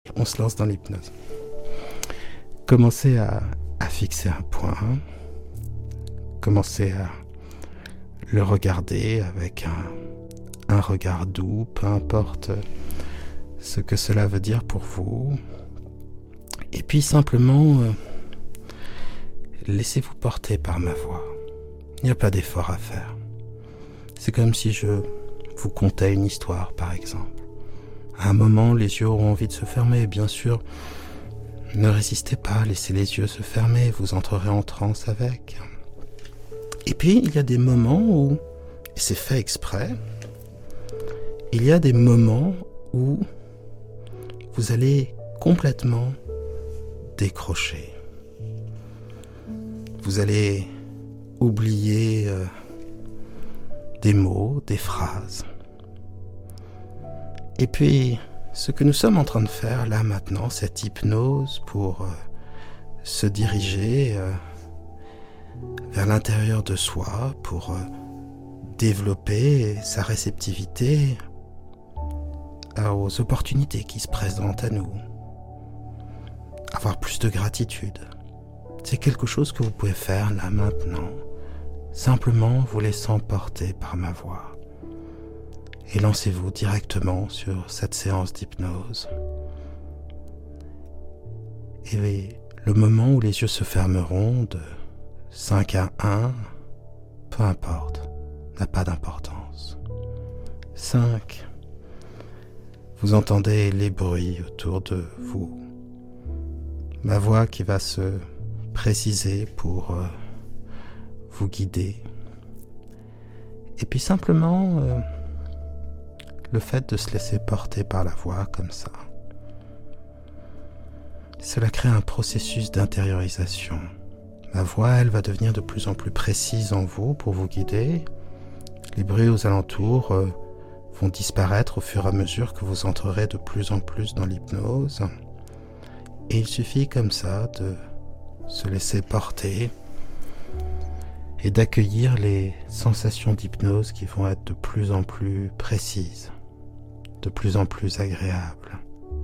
On se lance dans l'hypnose. Commencez à fixer un point. Commencez à le regarder avec un regard doux, peu importe ce que cela veut dire pour vous. Et puis simplement, laissez-vous porter par ma voix. Il n'y a pas d'effort à faire. C'est comme si je vous contais une histoire, par exemple. À un moment, les yeux auront envie de se fermer, bien sûr. Ne résistez pas, laissez les yeux se fermer, vous entrerez en transe avec. Et puis, il y a des moments où, et c'est fait exprès, il y a des moments où vous allez complètement décrocher. Vous allez oublier des mots, des phrases. Et puis, ce que nous sommes en train de faire là maintenant, cette hypnose pour se diriger vers l'intérieur de soi, pour développer sa réceptivité aux opportunités qui se présentent à nous, avoir plus de gratitude. C'est quelque chose que vous pouvez faire là maintenant, simplement vous laissant porter par ma voix. Et lancez-vous directement sur cette séance d'hypnose. Et le moment où les yeux se fermeront de 5 à 1, peu importe, n'a pas d'importance. 5. Vous entendez les bruits autour de vous. Ma voix qui va se préciser pour vous guider. Et puis simplement, le fait de se laisser porter par la voix comme ça, cela crée un processus d'intériorisation. Ma voix, elle, va devenir de plus en plus précise en vous pour vous guider. Les bruits aux alentours vont disparaître au fur et à mesure que vous entrerez de plus en plus dans l'hypnose. Et il suffit comme ça de se laisser porter et d'accueillir les sensations d'hypnose qui vont être de plus en plus précises, de plus en plus agréables.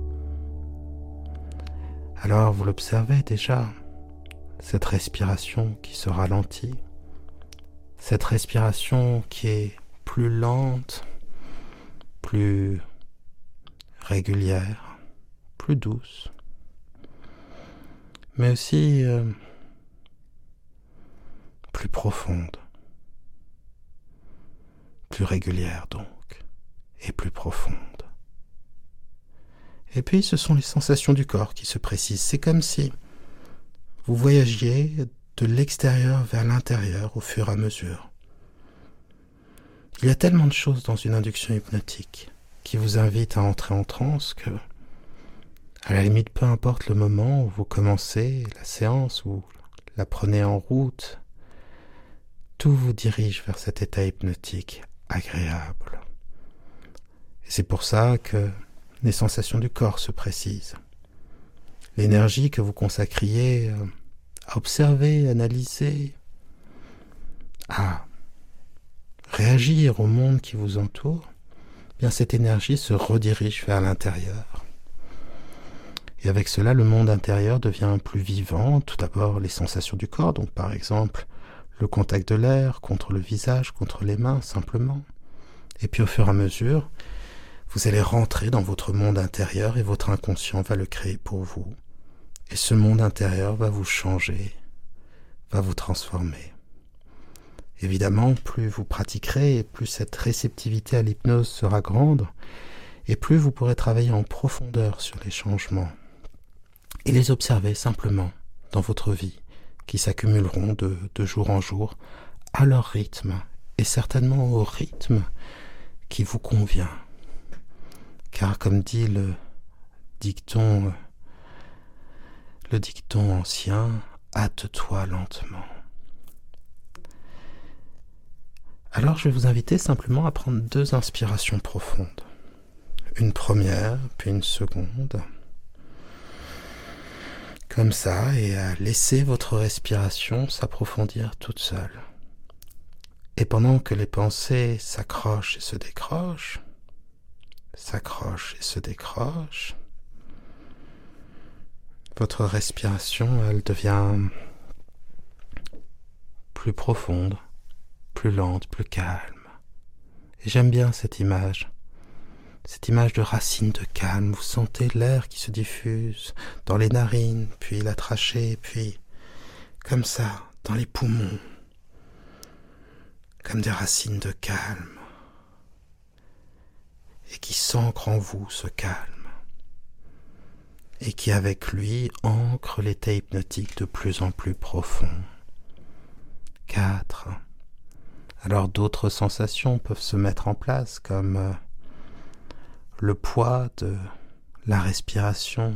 Alors vous l'observez déjà, cette respiration qui se ralentit, cette respiration qui est plus lente, plus régulière, plus douce, mais aussi plus profonde, plus régulière donc, et plus profonde. Et puis ce sont les sensations du corps qui se précisent. C'est comme si vous voyagiez de l'extérieur vers l'intérieur au fur et à mesure. Il y a tellement de choses dans une induction hypnotique qui vous invitent à entrer en transe que, à la limite, peu importe le moment où vous commencez la séance ou la prenez en route, tout vous dirige vers cet état hypnotique agréable. Et c'est pour ça que les sensations du corps se précisent. L'énergie que vous consacriez à observer, analyser, à réagir au monde qui vous entoure, bien cette énergie se redirige vers l'intérieur. Et avec cela, le monde intérieur devient plus vivant. Tout d'abord, les sensations du corps, donc par exemple, le contact de l'air contre le visage, contre les mains, simplement. Et puis au fur et à mesure, vous allez rentrer dans votre monde intérieur et votre inconscient va le créer pour vous. Et ce monde intérieur va vous changer, va vous transformer. Évidemment, plus vous pratiquerez, et plus cette réceptivité à l'hypnose sera grande, et plus vous pourrez travailler en profondeur sur les changements et les observer simplement dans votre vie, qui s'accumuleront de jour en jour à leur rythme, et certainement au rythme qui vous convient. Car comme dit le dicton ancien, hâte-toi lentement. Alors je vais vous inviter simplement à prendre 2 inspirations profondes. Une première, puis une seconde. Comme ça, et à laisser votre respiration s'approfondir toute seule. Et pendant que les pensées s'accrochent et se décrochent, votre respiration, elle devient plus profonde, plus lente, plus calme. Et j'aime bien cette image de racines de calme. Vous sentez l'air qui se diffuse dans les narines, puis la trachée, puis comme ça, dans les poumons, comme des racines de calme, et qui s'ancre en vous ce calme, et qui avec lui ancre l'état hypnotique de plus en plus profond. 4. Alors d'autres sensations peuvent se mettre en place, comme le poids de la respiration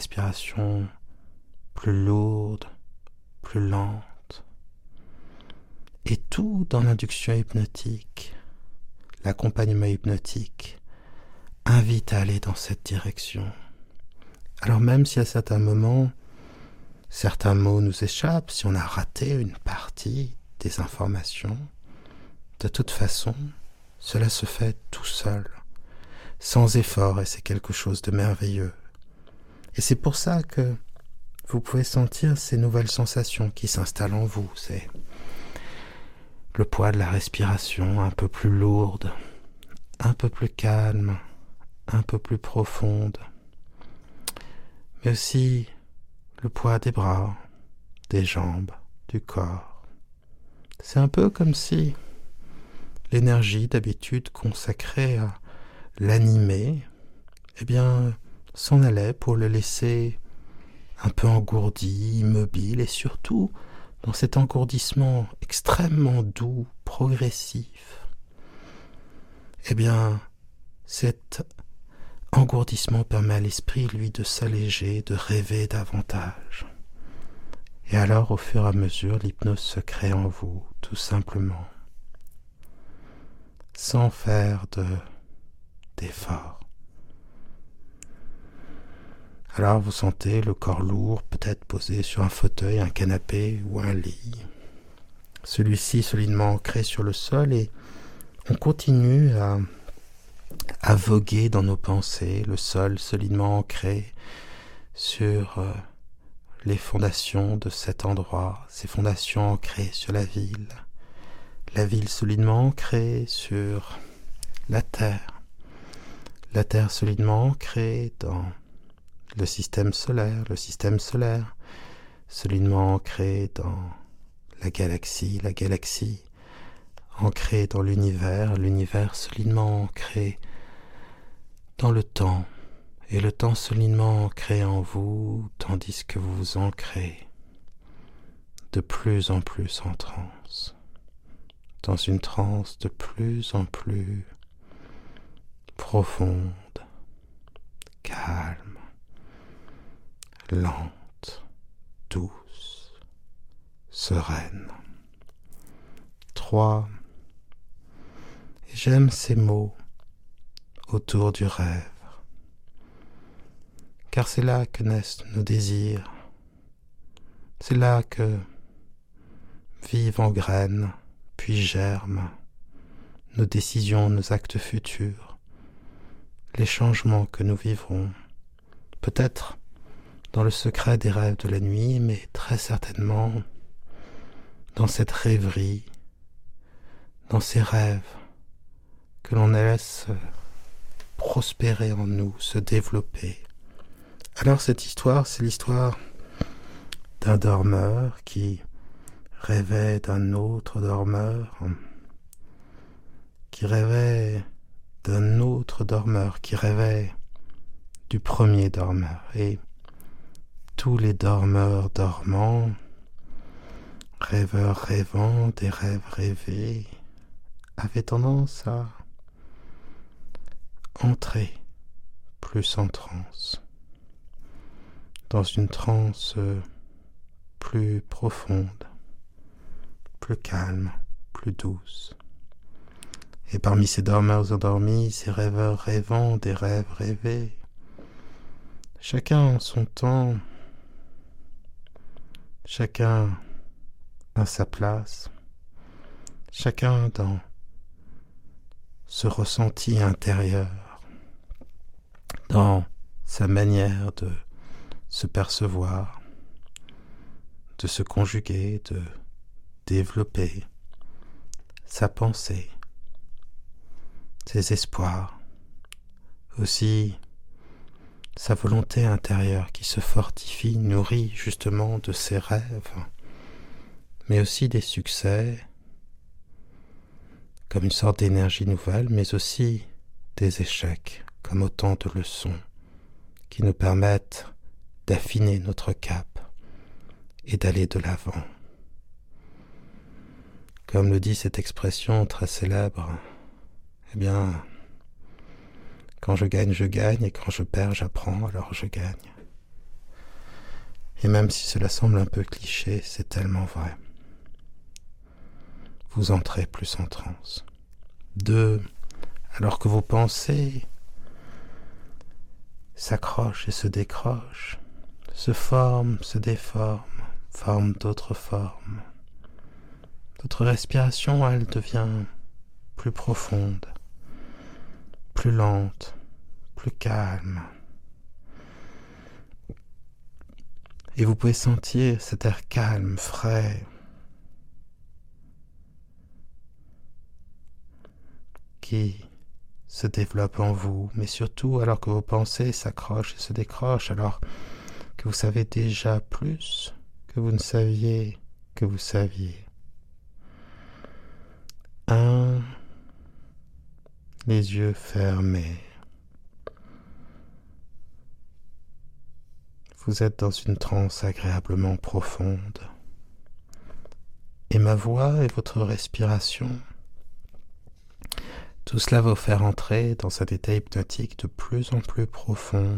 plus lourde, plus lente. Et tout dans l'induction hypnotique, l'accompagnement hypnotique, invite à aller dans cette direction. Alors même si à certains moments, certains mots nous échappent, si on a raté une partie des informations, de toute façon, cela se fait tout seul, sans effort, et c'est quelque chose de merveilleux. Et c'est pour ça que vous pouvez sentir ces nouvelles sensations qui s'installent en vous. C'est le poids de la respiration un peu plus lourde, un peu plus calme, un peu plus profonde, mais aussi le poids des bras, des jambes, du corps. C'est un peu comme si l'énergie d'habitude consacrée à l'animer, eh bien, s'en allait pour le laisser un peu engourdi, immobile, et surtout dans cet engourdissement extrêmement doux, progressif. Eh bien, cet engourdissement permet à l'esprit, lui, de s'alléger, de rêver davantage. Et alors, au fur et à mesure, l'hypnose se crée en vous, tout simplement, sans faire d'effort. Alors, vous sentez le corps lourd, peut-être posé sur un fauteuil, un canapé ou un lit. Celui-ci solidement ancré sur le sol, et on continue à voguer dans nos pensées, le sol solidement ancré sur les fondations de cet endroit, ces fondations ancrées sur la ville solidement ancrée sur la terre solidement ancrée dans le système solaire solidement ancrée dans la galaxie ancrée dans l'univers solidement ancré dans le temps, et le temps solidement ancré en vous, tandis que vous vous ancrez de plus en plus en transe, dans une transe de plus en plus profonde, calme, lente, douce, sereine. 3. Et j'aime ces mots autour du rêve, car c'est là que naissent nos désirs, c'est là que vivent en graines, puis germent nos décisions, nos actes futurs, les changements que nous vivrons, peut-être dans le secret des rêves de la nuit, mais très certainement dans cette rêverie, dans ces rêves que l'on laisse prospérer en nous, se développer. Alors cette histoire, c'est l'histoire d'un dormeur qui rêvait d'un autre dormeur, qui rêvait d'un autre dormeur, qui rêvait du premier dormeur. Et tous les dormeurs dormants, rêveurs rêvant des rêves rêvés, avaient tendance à entrer plus en transe, dans une transe plus profonde, plus calme, plus douce. Et parmi ces dormeurs endormis, ces rêveurs rêvant des rêves rêvés, chacun en son temps, chacun à sa place, chacun dans ce ressenti intérieur, dans sa manière de se percevoir, de se conjuguer, de développer sa pensée, ses espoirs, aussi sa volonté intérieure qui se fortifie, nourrie justement de ses rêves, mais aussi des succès, comme une sorte d'énergie nouvelle, mais aussi des échecs, comme autant de leçons qui nous permettent d'affiner notre cap et d'aller de l'avant. Comme le dit cette expression très célèbre, eh bien, quand je gagne, et quand je perds, j'apprends, alors je gagne. Et même si cela semble un peu cliché, c'est tellement vrai. Vous entrez plus en transe. 2. Alors que vos pensées s'accrochent et se décrochent, se forment, se déforment, forment d'autres formes. Votre respiration, elle devient plus profonde, plus lente, plus calme. Et vous pouvez sentir cet air calme, frais, qui se développe en vous, mais surtout alors que vos pensées s'accrochent et se décrochent, alors que vous savez déjà plus que vous ne saviez que vous saviez. 1. Les yeux fermés. Vous êtes dans une transe agréablement profonde. Et ma voix et votre respiration, tout cela va vous faire entrer dans un état hypnotique de plus en plus profond,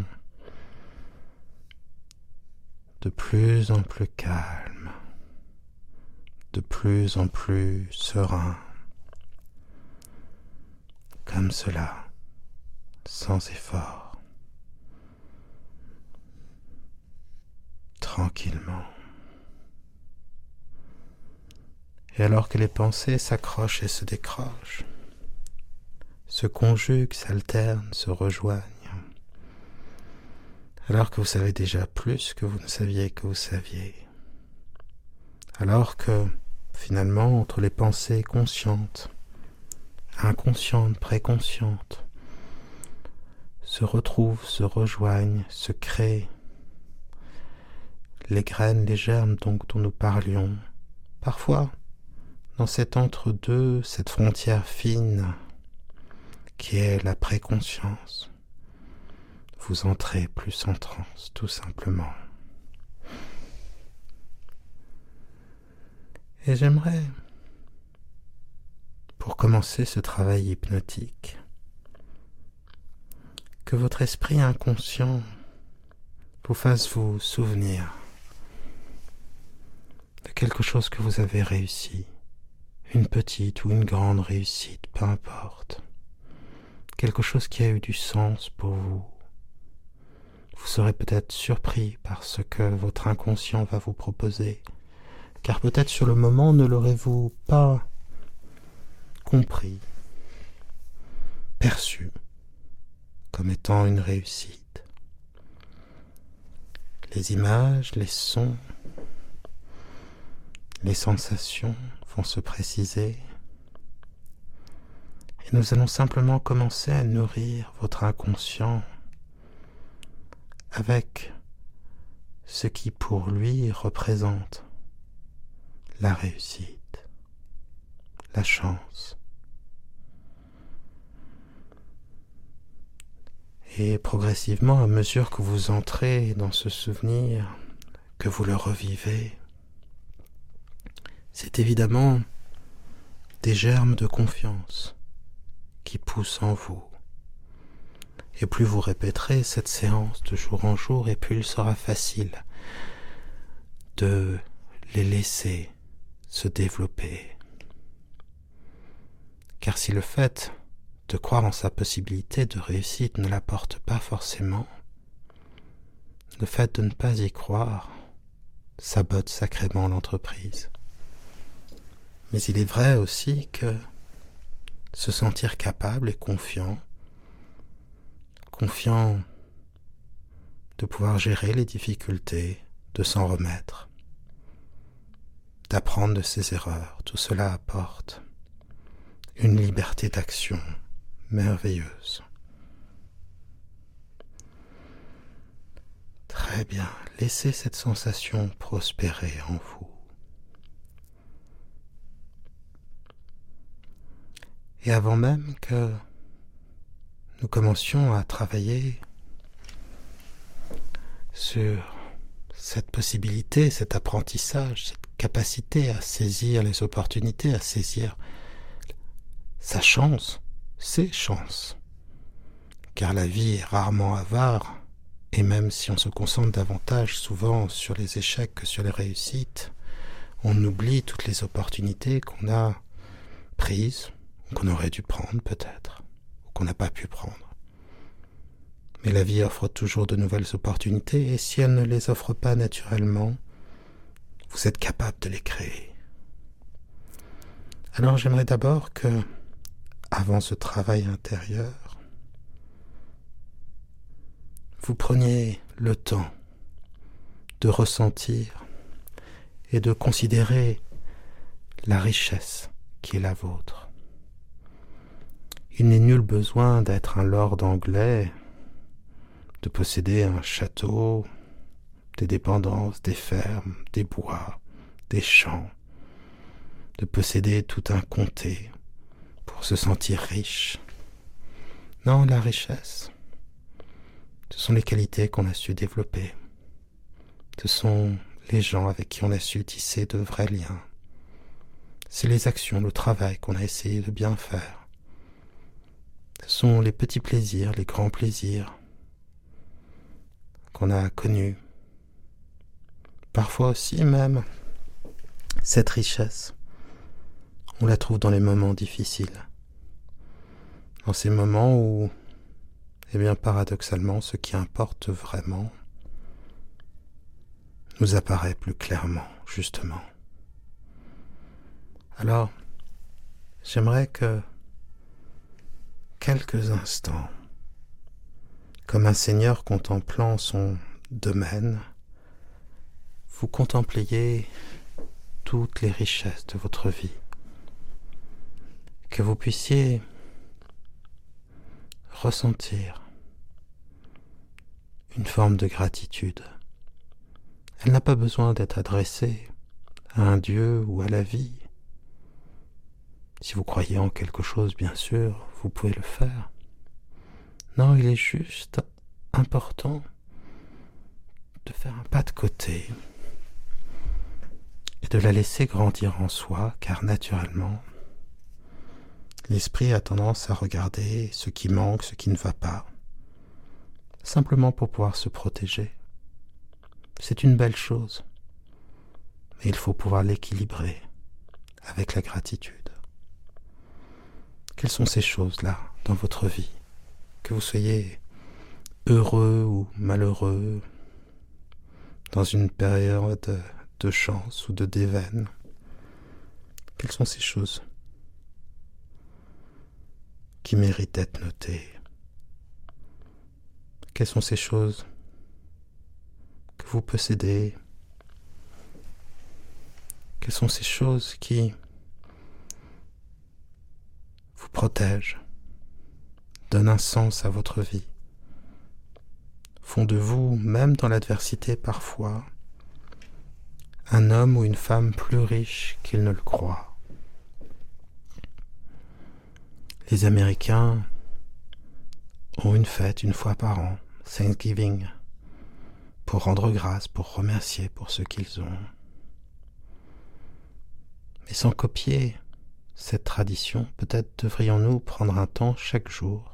de plus en plus calme, de plus en plus serein. Comme cela, sans effort, tranquillement. Et alors que les pensées s'accrochent et se décrochent, se conjuguent, s'alternent, se rejoignent, alors que vous savez déjà plus que vous ne saviez que vous saviez, alors que finalement entre les pensées conscientes, inconscientes, préconscientes, se retrouvent, se rejoignent, se créent les graines, les germes donc dont nous parlions. Parfois, dans cet entre-deux, cette frontière fine qui est la préconscience, vous entrez plus en transe, tout simplement. Et j'aimerais, pour commencer ce travail hypnotique, que votre esprit inconscient vous fasse vous souvenir de quelque chose que vous avez réussi, une petite ou une grande réussite, peu importe, quelque chose qui a eu du sens pour vous. Vous serez peut-être surpris par ce que votre inconscient va vous proposer, car peut-être sur le moment ne l'aurez-vous pas compris, perçu comme étant une réussite. Les images, les sons, les sensations vont se préciser et nous allons simplement commencer à nourrir votre inconscient avec ce qui pour lui représente la réussite, la chance. Et progressivement, à mesure que vous entrez dans ce souvenir, que vous le revivez, c'est évidemment des germes de confiance qui poussent en vous. Et plus vous répéterez cette séance de jour en jour, et plus il sera facile de les laisser se développer. Car si le fait de croire en sa possibilité de réussite ne l'apporte pas forcément, le fait de ne pas y croire sabote sacrément l'entreprise. Mais il est vrai aussi que se sentir capable et confiant de pouvoir gérer les difficultés, de s'en remettre, d'apprendre de ses erreurs. Tout cela apporte une liberté d'action merveilleuse. Très bien, laissez cette sensation prospérer en vous. Et avant même que nous commencions à travailler sur cette possibilité, cet apprentissage, cette capacité à saisir les opportunités, à saisir sa chance, ses chances. Car la vie est rarement avare, et même si on se concentre davantage souvent sur les échecs que sur les réussites, on oublie toutes les opportunités qu'on a prises, qu'on aurait dû prendre peut-être, ou qu'on n'a pas pu prendre. Mais la vie offre toujours de nouvelles opportunités, et si elle ne les offre pas naturellement, vous êtes capable de les créer. Alors j'aimerais d'abord que, avant ce travail intérieur, vous preniez le temps de ressentir et de considérer la richesse qui est la vôtre. Il n'est nul besoin d'être un lord anglais, de posséder un château, des dépendances, des fermes, des bois, des champs, de posséder tout un comté pour se sentir riche. Non, la richesse, ce sont les qualités qu'on a su développer. Ce sont les gens avec qui on a su tisser de vrais liens. C'est les actions, le travail qu'on a essayé de bien faire. Ce sont les petits plaisirs, les grands plaisirs qu'on a connus. Parfois aussi même, cette richesse, on la trouve dans les moments difficiles. Dans ces moments où, eh bien paradoxalement, ce qui importe vraiment nous apparaît plus clairement, justement. Alors, j'aimerais que quelques instants, comme un seigneur contemplant son domaine, vous contempliez toutes les richesses de votre vie, que vous puissiez ressentir une forme de gratitude. Elle n'a pas besoin d'être adressée à un Dieu ou à la vie. Si vous croyez en quelque chose, bien sûr, vous pouvez le faire. Non, il est juste important de faire un pas de côté et de la laisser grandir en soi, car naturellement, l'esprit a tendance à regarder ce qui manque, ce qui ne va pas, simplement pour pouvoir se protéger. C'est une belle chose, mais il faut pouvoir l'équilibrer avec la gratitude. Quelles sont ces choses-là dans votre vie? Que vous soyez heureux ou malheureux, dans une période de chance ou de déveine, quelles sont ces choses qui méritent d'être notées? Quelles sont ces choses que vous possédez? Quelles sont ces choses qui vous protègent, donnent un sens à votre vie, font de vous, même dans l'adversité parfois, un homme ou une femme plus riche qu'ils ne le croient? Les Américains ont une fête une fois par an, Thanksgiving, pour rendre grâce, pour remercier pour ce qu'ils ont. Mais sans copier cette tradition, peut-être devrions-nous prendre un temps chaque jour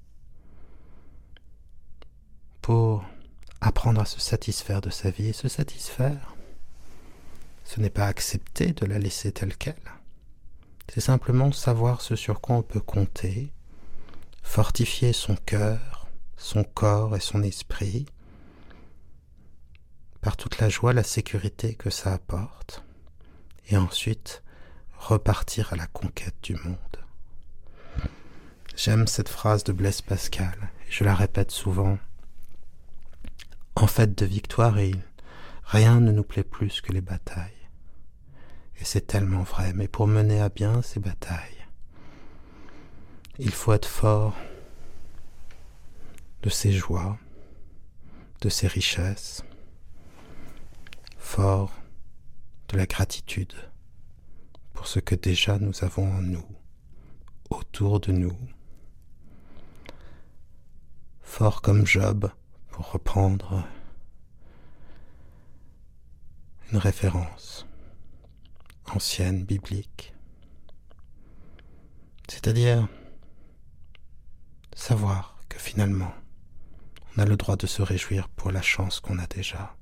pour apprendre à se satisfaire de sa vie. Et se satisfaire, ce n'est pas accepter de la laisser telle qu'elle. C'est simplement savoir ce sur quoi on peut compter, fortifier son cœur, son corps et son esprit par toute la joie, la sécurité que ça apporte, et ensuite repartir à la conquête du monde. J'aime cette phrase de Blaise Pascal, et je la répète souvent. en fait de victoire et rien ne nous plaît plus que les batailles. Et c'est tellement vrai, mais pour mener à bien ces batailles, il faut être fort de ses joies, de ses richesses, fort de la gratitude pour ce que déjà nous avons en nous, autour de nous, fort comme Job, pour reprendre une référence ancienne, biblique, c'est-à-dire savoir que finalement, on a le droit de se réjouir pour la chance qu'on a déjà,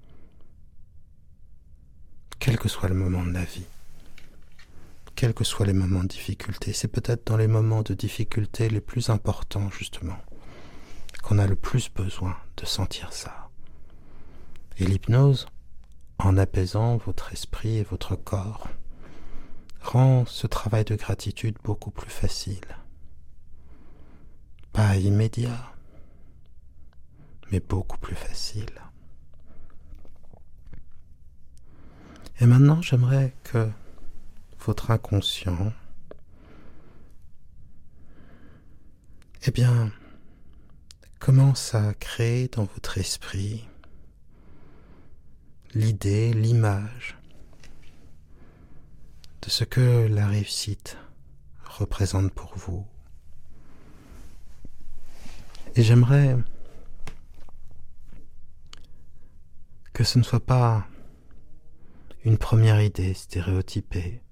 quel que soit le moment de la vie, quels que soient les moments de difficulté. C'est peut-être dans les moments de difficulté les plus importants, justement, qu'on a le plus besoin de sentir ça. Et l'hypnose, en apaisant votre esprit et votre corps, rend ce travail de gratitude beaucoup plus facile. Pas immédiat, mais beaucoup plus facile. Et maintenant, j'aimerais que votre inconscient, commence à créer dans votre esprit l'idée, l'image de ce que la réussite représente pour vous. Et j'aimerais que ce ne soit pas une première idée stéréotypée,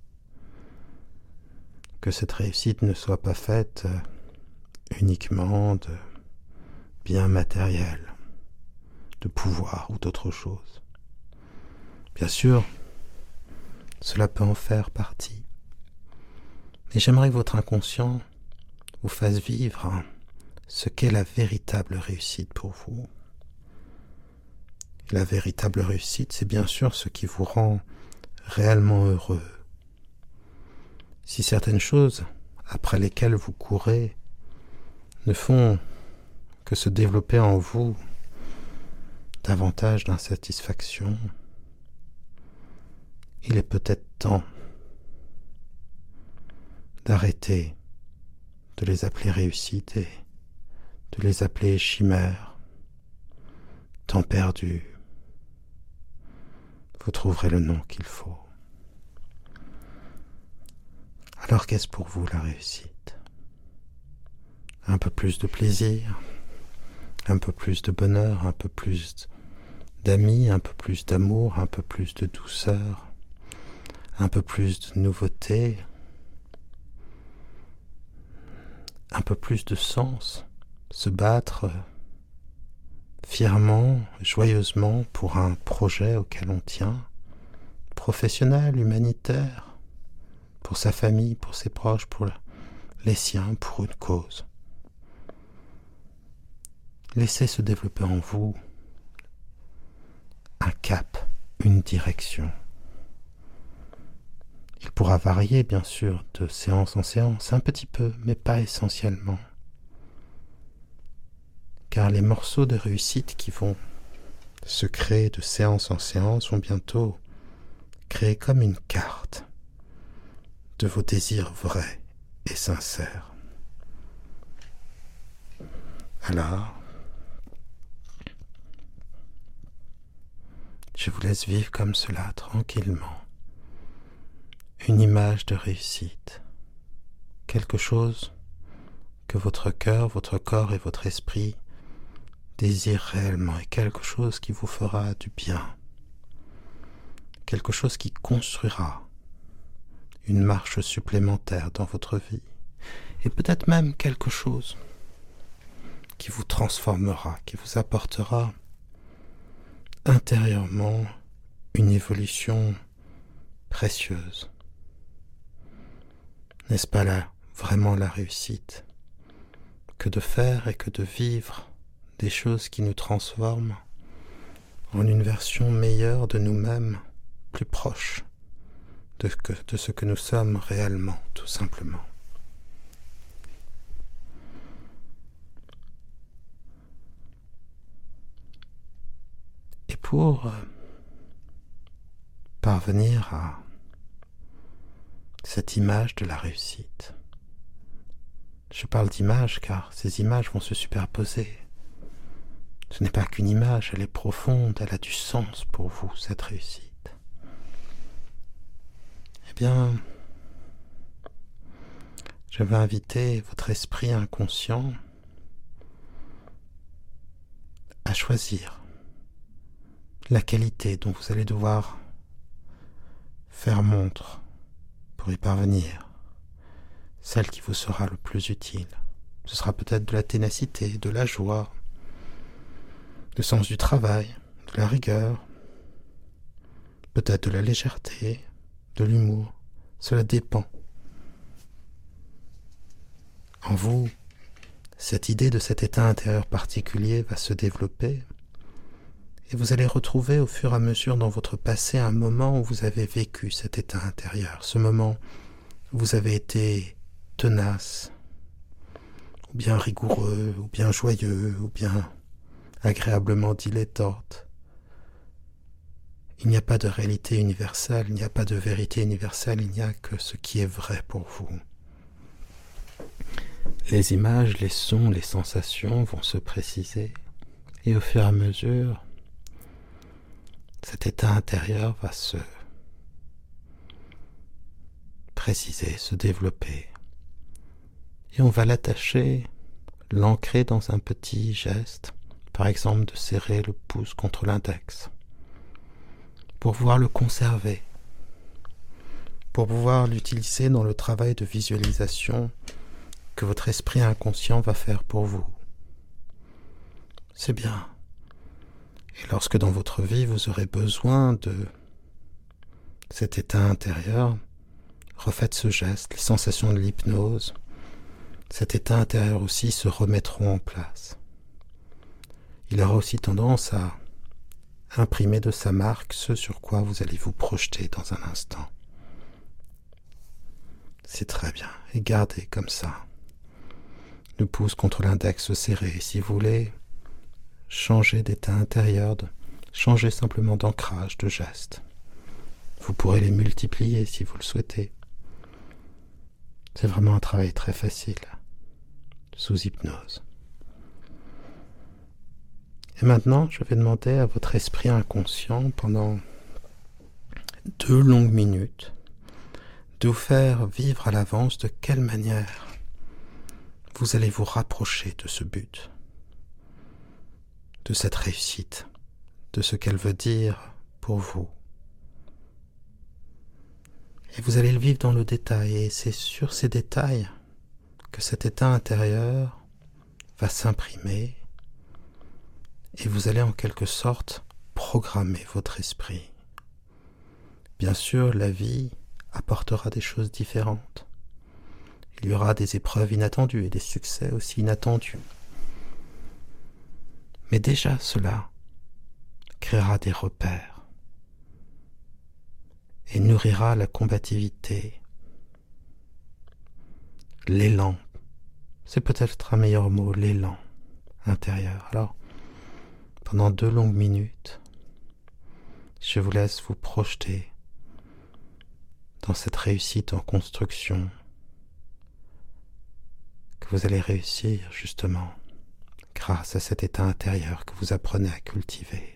que cette réussite ne soit pas faite uniquement de biens matériels, de pouvoir ou d'autre chose. Bien sûr, cela peut en faire partie. Mais j'aimerais que votre inconscient vous fasse vivre ce qu'est la véritable réussite pour vous. La véritable réussite, c'est bien sûr ce qui vous rend réellement heureux. Si certaines choses après lesquelles vous courez ne font que se développer en vous davantage d'insatisfaction, il est peut-être temps d'arrêter de les appeler réussite et de les appeler chimères, temps perdu. Vous trouverez le nom qu'il faut. Alors qu'est-ce pour vous la réussite? Un peu plus de plaisir, un peu plus de bonheur, un peu plus d'amis, un peu plus d'amour, un peu plus de douceur, un peu plus de nouveauté, un peu plus de sens, se battre fièrement, joyeusement pour un projet auquel on tient, professionnel, humanitaire, pour sa famille, pour ses proches, pour les siens, pour une cause. Laissez se développer en vous un cap, une direction. Il pourra varier, bien sûr, de séance en séance, un petit peu, mais pas essentiellement. Car les morceaux de réussite qui vont se créer de séance en séance vont bientôt créer comme une carte de vos désirs vrais et sincères. Alors, je vous laisse vivre comme cela, tranquillement. Une image de réussite, quelque chose que votre cœur, votre corps et votre esprit désirent réellement, et quelque chose qui vous fera du bien, quelque chose qui construira une marche supplémentaire dans votre vie, et peut-être même quelque chose qui vous transformera, qui vous apportera intérieurement une évolution précieuse. N'est-ce pas là vraiment la réussite, que de faire et que de vivre des choses qui nous transforment en une version meilleure de nous-mêmes, plus proche de ce que nous sommes réellement, tout simplement. pour parvenir à cette image de la réussite. Je parle d'image car ces images vont se superposer. Ce n'est pas qu'une image, elle est profonde, elle a du sens pour vous, cette réussite. Eh bien, je vais inviter votre esprit inconscient à choisir la qualité dont vous allez devoir faire montre pour y parvenir, celle qui vous sera le plus utile. Ce sera peut-être de la ténacité, de la joie, du sens du travail, de la rigueur, peut-être de la légèreté, de l'humour. Cela dépend. En vous, cette idée de cet état intérieur particulier va se développer et vous allez retrouver au fur et à mesure dans votre passé un moment où vous avez vécu cet état intérieur, ce moment où vous avez été tenace, ou bien rigoureux, ou bien joyeux, ou bien agréablement dilettante. Il n'y a pas de réalité universelle, il n'y a pas de vérité universelle, il n'y a que ce qui est vrai pour vous. Les images, les sons, les sensations vont se préciser et au fur et à mesure, cet état intérieur va se préciser, se développer et on va l'attacher, l'ancrer dans un petit geste, par exemple de serrer le pouce contre l'index, pour pouvoir le conserver, pour pouvoir l'utiliser dans le travail de visualisation que votre esprit inconscient va faire pour vous. C'est bien. Et lorsque dans votre vie vous aurez besoin de cet état intérieur, refaites ce geste, les sensations de l'hypnose, cet état intérieur aussi se remettront en place. Il aura aussi tendance à imprimer de sa marque ce sur quoi vous allez vous projeter dans un instant. C'est très bien. Et gardez comme ça. Le pouce contre l'index serré. Si vous voulez changer d'état intérieur, changer simplement d'ancrage, de geste. Vous pourrez les multiplier si vous le souhaitez. C'est vraiment un travail très facile, sous hypnose. Et maintenant, je vais demander à votre esprit inconscient, pendant 2 longues minutes, de vous faire vivre à l'avance de quelle manière vous allez vous rapprocher de ce but, de cette réussite, de ce qu'elle veut dire pour vous. Et vous allez le vivre dans le détail, et c'est sur ces détails que cet état intérieur va s'imprimer, et vous allez en quelque sorte programmer votre esprit. Bien sûr, la vie apportera des choses différentes. Il y aura des épreuves inattendues et des succès aussi inattendus. Mais déjà cela créera des repères et nourrira la combativité, l'élan. C'est peut-être un meilleur mot, l'élan intérieur. Alors, pendant 2 longues minutes, je vous laisse vous projeter dans cette réussite en construction que vous allez réussir justement grâce à cet état intérieur que vous apprenez à cultiver.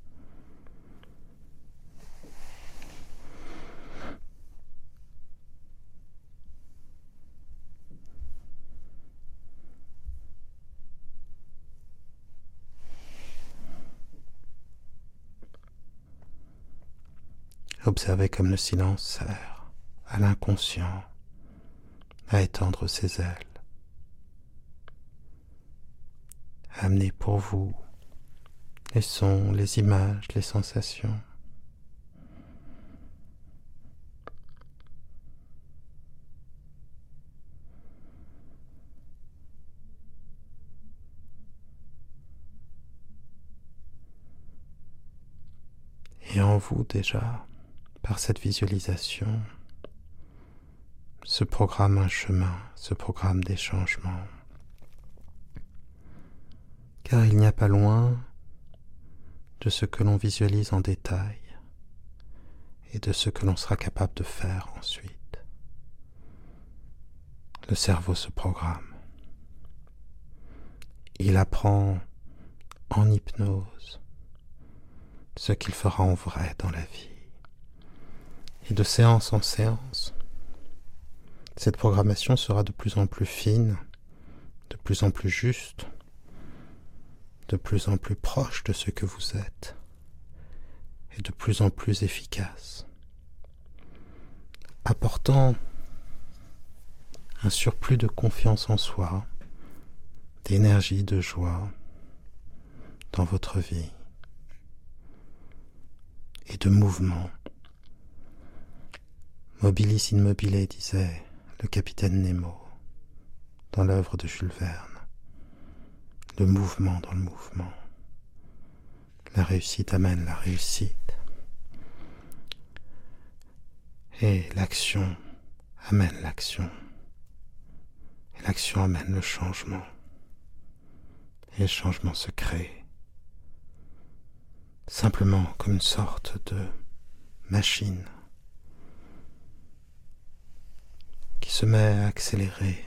Observez comme le silence sert à l'inconscient à étendre ses ailes, à amener pour vous les sons, les images, les sensations. Et en vous déjà, par cette visualisation, se programme un chemin, se programme des changements. Car il n'y a pas loin de ce que l'on visualise en détail et de ce que l'on sera capable de faire ensuite. Le cerveau se programme. Il apprend en hypnose ce qu'il fera en vrai dans la vie. Et de séance en séance, cette programmation sera de plus en plus fine, de plus en plus juste, de plus en plus proche de ce que vous êtes et de plus en plus efficace, apportant un surplus de confiance en soi, d'énergie, de joie dans votre vie et de mouvement. Mobilis in mobile, disait le capitaine Nemo dans l'œuvre de Jules Verne. Le mouvement dans le mouvement. La réussite amène la réussite. Et l'action amène l'action. Et l'action amène le changement. Et le changement se crée. Simplement comme une sorte de machine qui se met à accélérer.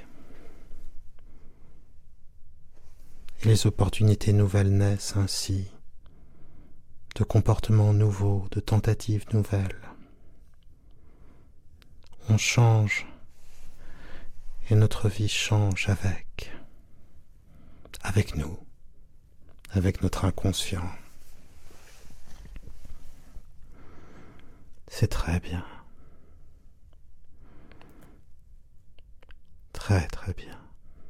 Et les opportunités nouvelles naissent ainsi, de comportements nouveaux, de tentatives nouvelles. On change et notre vie change avec nous, avec notre inconscient. C'est très bien. Très très bien.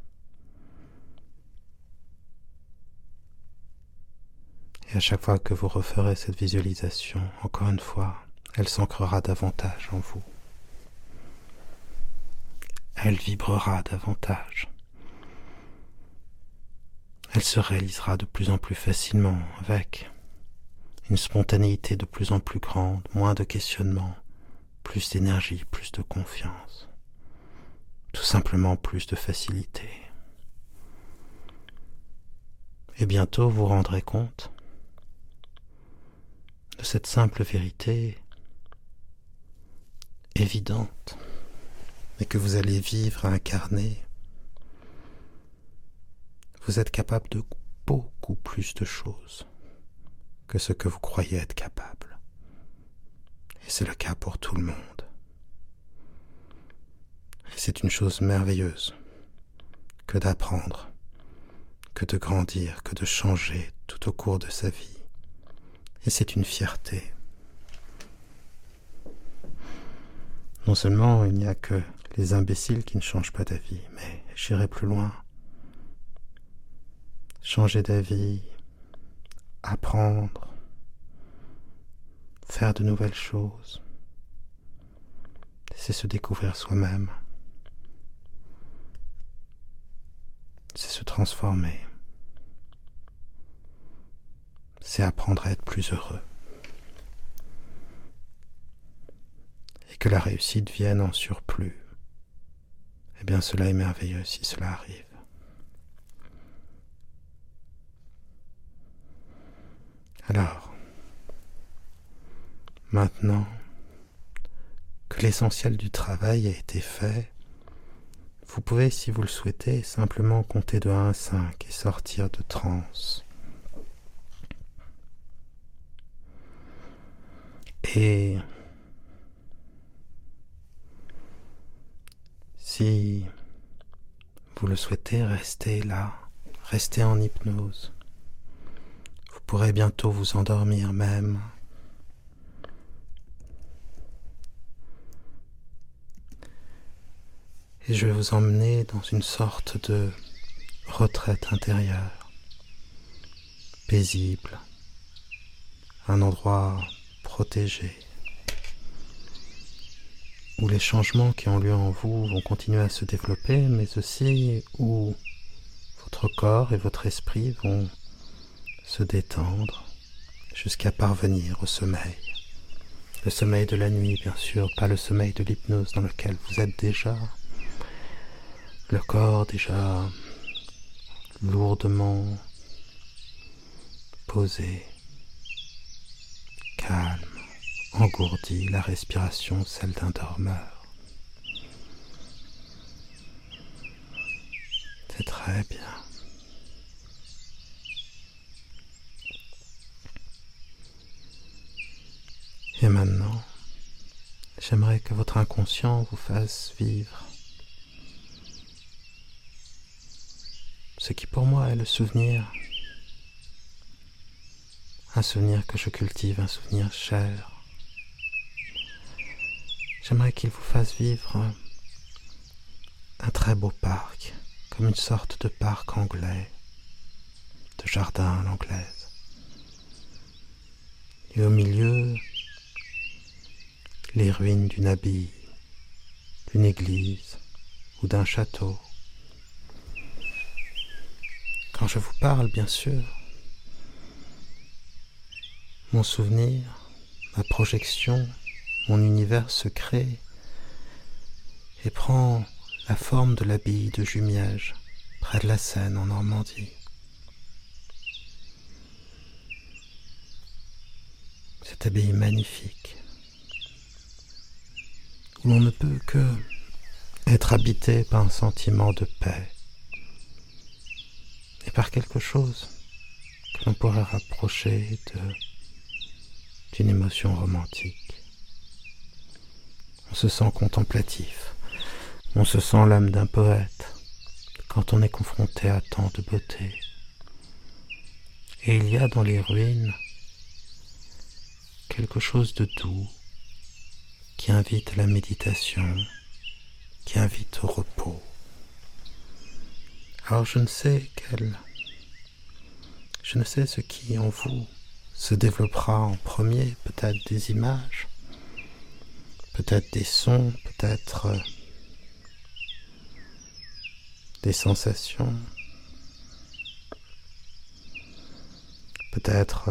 Et à chaque fois que vous referez cette visualisation, encore une fois, elle s'ancrera davantage en vous. Elle vibrera davantage. Elle se réalisera de plus en plus facilement avec une spontanéité de plus en plus grande, moins de questionnements, plus d'énergie, plus de confiance. Tout simplement plus de facilité. Et bientôt vous rendrez compte de cette simple vérité évidente, mais que vous allez vivre à incarner. Vous êtes capable de beaucoup plus de choses que ce que vous croyez être capable. Et c'est le cas pour tout le monde. Et c'est une chose merveilleuse que d'apprendre, que de grandir, que de changer tout au cours de sa vie. Et c'est une fierté. Non seulement il n'y a que les imbéciles qui ne changent pas d'avis, mais j'irai plus loin. Changer d'avis, apprendre, faire de nouvelles choses, c'est se découvrir soi-même, c'est se transformer, c'est apprendre à être plus heureux. Et que la réussite vienne en surplus, eh bien cela est merveilleux si cela arrive. Alors, maintenant que l'essentiel du travail a été fait, vous pouvez, si vous le souhaitez, simplement compter de 1 à 5 et sortir de transe. Et si vous le souhaitez, restez là, restez en hypnose. Vous pourrez bientôt vous endormir même. Et je vais vous emmener dans une sorte de retraite intérieure, paisible, un endroit protégé, où les changements qui ont lieu en vous vont continuer à se développer, mais aussi où votre corps et votre esprit vont se détendre jusqu'à parvenir au sommeil. Le sommeil de la nuit, bien sûr, pas le sommeil de l'hypnose dans lequel vous êtes déjà. Le corps déjà lourdement posé, engourdie, la respiration celle d'un dormeur. C'est très bien. Et maintenant, j'aimerais que votre inconscient vous fasse vivre ce qui pour moi est le souvenir. Un souvenir que je cultive, un souvenir cher. J'aimerais qu'il vous fasse vivre un très beau parc, comme une sorte de parc anglais, de jardin à l'anglaise. Et au milieu, les ruines d'une abbaye, d'une église ou d'un château. Quand je vous parle, bien sûr, mon souvenir, ma projection, mon univers se crée et prend la forme de l'abbaye de Jumièges, près de la Seine en Normandie. Cette abbaye magnifique, où l'on ne peut que être habité par un sentiment de paix et par quelque chose que l'on pourrait rapprocher d'une émotion romantique. On se sent contemplatif, on se sent l'âme d'un poète quand on est confronté à tant de beauté. Et il y a dans les ruines quelque chose de doux qui invite à la méditation, qui invite au repos. Alors je ne sais ce qui en vous se développera en premier, peut-être des images, peut-être des sons, peut-être des sensations, peut-être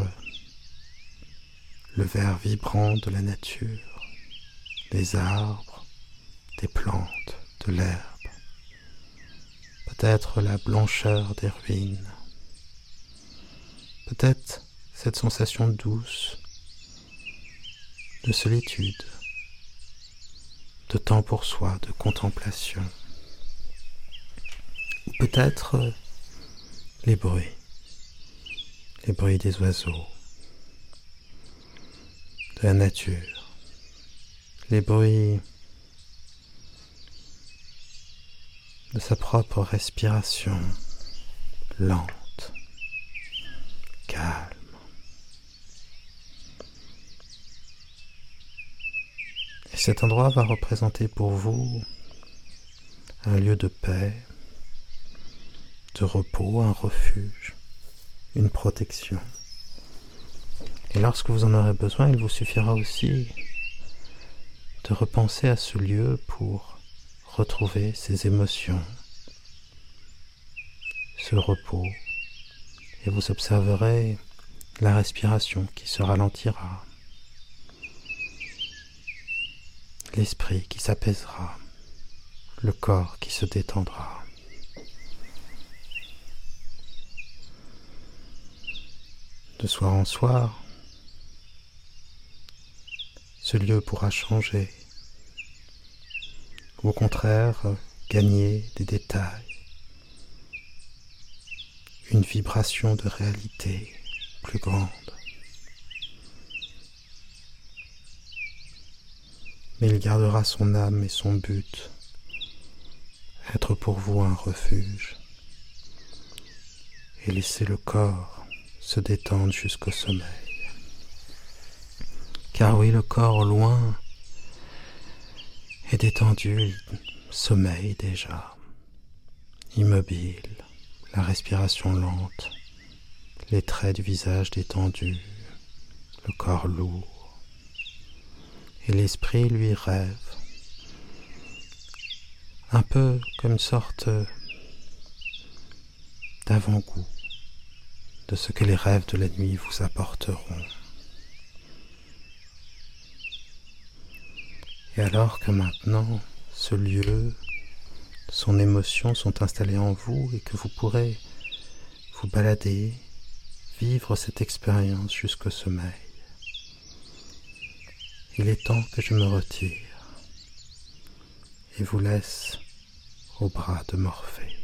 le vert vibrant de la nature, des arbres, des plantes, de l'herbe, peut-être la blancheur des ruines, peut-être cette sensation douce de solitude, de temps pour soi, de contemplation, ou peut-être les bruits des oiseaux, de la nature, les bruits de sa propre respiration lente, calme. Et cet endroit va représenter pour vous un lieu de paix, de repos, un refuge, une protection. Et lorsque vous en aurez besoin, il vous suffira aussi de repenser à ce lieu pour retrouver ces émotions, ce repos, et vous observerez la respiration qui se ralentira, l'esprit qui s'apaisera, le corps qui se détendra. De soir en soir, ce lieu pourra changer, ou au contraire gagner des détails, une vibration de réalité plus grande. Mais il gardera son âme et son but, être pour vous un refuge, et laisser le corps se détendre jusqu'au sommeil. Car oui, le corps loin est détendu, il sommeille déjà, immobile, la respiration lente, les traits du visage détendus, le corps lourd. Et l'esprit, lui, rêve, un peu comme une sorte d'avant-goût de ce que les rêves de la nuit vous apporteront. Et alors que maintenant, ce lieu, son émotion sont installés en vous et que vous pourrez vous balader, vivre cette expérience jusqu'au sommeil, Il est temps que je me retire et vous laisse aux bras de Morphée.